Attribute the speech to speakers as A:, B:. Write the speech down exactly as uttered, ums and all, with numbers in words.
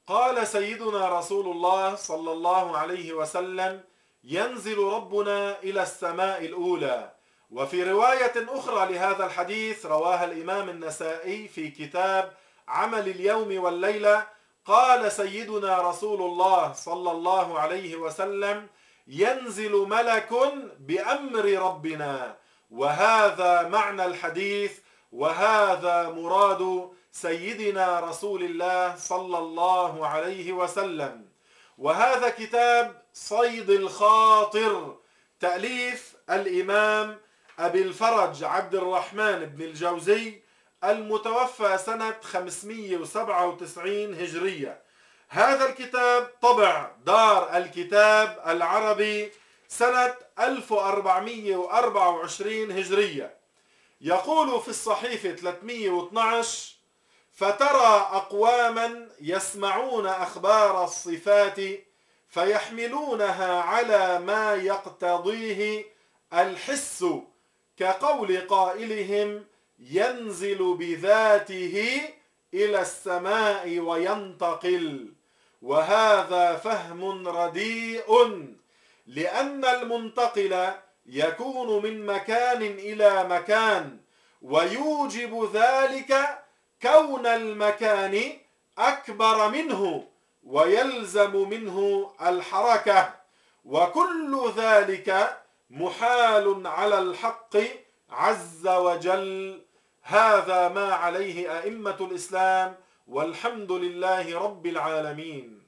A: قال سيدنا رسول الله صلى الله عليه وسلم: ينزل ربنا إلى السماء الأولى. وفي رواية أخرى لهذا الحديث رواها الإمام النسائي في كتاب عمل اليوم والليلة، قال سيدنا رسول الله صلى الله عليه وسلم: ينزل ملك بأمر ربنا. وهذا معنى الحديث، وهذا مراد سيدنا رسول الله صلى الله عليه وسلم. وهذا كتاب صيد الخاطر تأليف الإمام أبي الفرج عبد الرحمن بن الجوزي المتوفى سنة خمسمئة وسبعة وتسعين هجرية. هذا الكتاب طبع دار الكتاب العربي سنة ألف وأربعمئة وأربعة وعشرين هجرية. يقول في الصحيفة ثلاثمئة واثني عشر: فترى أقواما يسمعون أخبار الصفات فيحملونها على ما يقتضيه الحس، كقول قائلهم: ينزل بذاته إلى السماء وينتقل. وهذا فهم رديء، لأن المنتقل يكون من مكان إلى مكان، ويوجب ذلك كون المكان أكبر منه، ويلزم منه الحركة، وكل ذلك محال على الحق عز وجل. هذا ما عليه أئمة الإسلام، والحمد لله رب العالمين.